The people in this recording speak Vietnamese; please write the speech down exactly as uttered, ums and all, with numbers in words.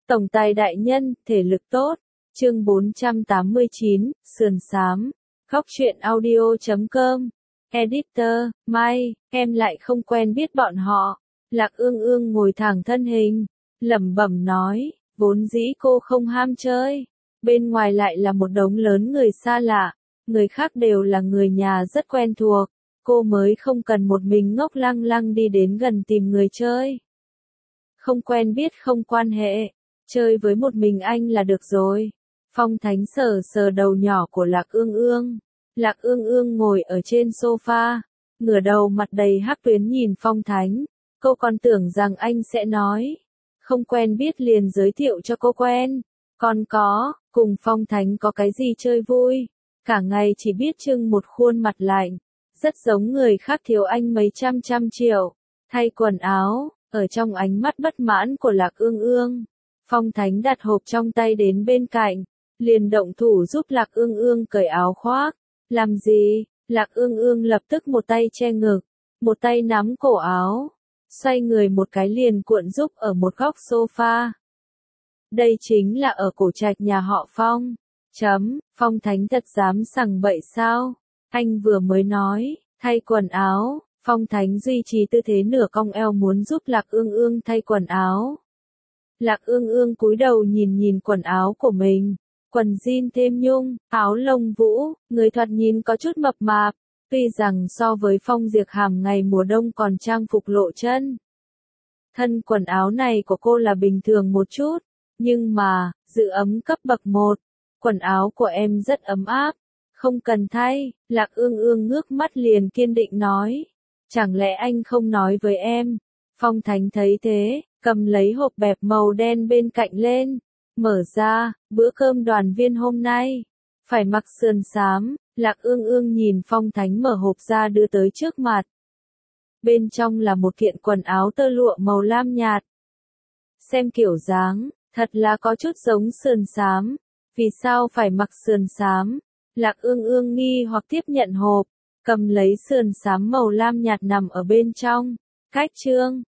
Tổng tài đại nhân, thể lực tốt. Chương bốn trăm tám mươi chín, sườn xám. Góc truyện audio chấm com. Editor, Mai, em lại không quen biết bọn họ. Lạc Ương Ương ngồi thẳng thân hình, lẩm bẩm nói, vốn dĩ cô không ham chơi. Bên ngoài lại là một đống lớn người xa lạ, người khác đều là người nhà rất quen thuộc. Cô mới không cần một mình ngốc lăng lăng đi đến gần tìm người chơi. Không quen biết không quan hệ, chơi với một mình anh là được rồi. Phong Thánh sờ sờ đầu nhỏ của Lạc Ương Ương. Lạc Ương Ương ngồi ở trên sofa, ngửa đầu mặt đầy hắc tuyến nhìn Phong Thánh. Cô còn tưởng rằng anh sẽ nói, không quen biết liền giới thiệu cho cô quen. Còn có, cùng Phong Thánh có cái gì chơi vui, cả ngày chỉ biết trưng một khuôn mặt lạnh, rất giống người khác thiếu anh mấy trăm trăm triệu. Thay quần áo, ở trong ánh mắt bất mãn của Lạc Ương Ương, Phong Thánh đặt hộp trong tay đến bên cạnh, liền động thủ giúp Lạc Ương Ương cởi áo khoác. Làm gì? Lạc Ương Ương lập tức một tay che ngực, một tay nắm cổ áo, xoay người một cái liền cuộn giúp ở một góc sofa. Đây chính là ở cổ trạch nhà họ Phong. Chấm, Phong Thánh thật dám sằng bậy sao? Anh vừa mới nói, thay quần áo. Phong Thánh duy trì tư thế nửa cong eo muốn giúp Lạc Ương Ương thay quần áo. Lạc Ương Ương cúi đầu nhìn nhìn quần áo của mình. Quần jean thêm nhung, áo lông vũ, người thoạt nhìn có chút mập mạp, tuy rằng so với Phong Diệc Hàm ngày mùa đông còn trang phục lộ chân. Thân quần áo này của cô là bình thường một chút, nhưng mà, giữ ấm cấp bậc một. Quần áo của em rất ấm áp, không cần thay. Lạc Ương Ương ngước mắt liền kiên định nói. Chẳng lẽ anh không nói với em? Phong Thánh thấy thế, cầm lấy hộp bẹp màu đen bên cạnh lên. Mở ra, bữa cơm đoàn viên hôm nay, phải mặc sườn xám. Lạc Ương Ương nhìn Phong Thánh mở hộp ra đưa tới trước mặt. Bên trong là một kiện quần áo tơ lụa màu lam nhạt. Xem kiểu dáng, thật là có chút giống sườn xám. Vì sao phải mặc sườn xám? Lạc Ương Ương nghi hoặc tiếp nhận hộp, cầm lấy sườn xám màu lam nhạt nằm ở bên trong. Cách chương,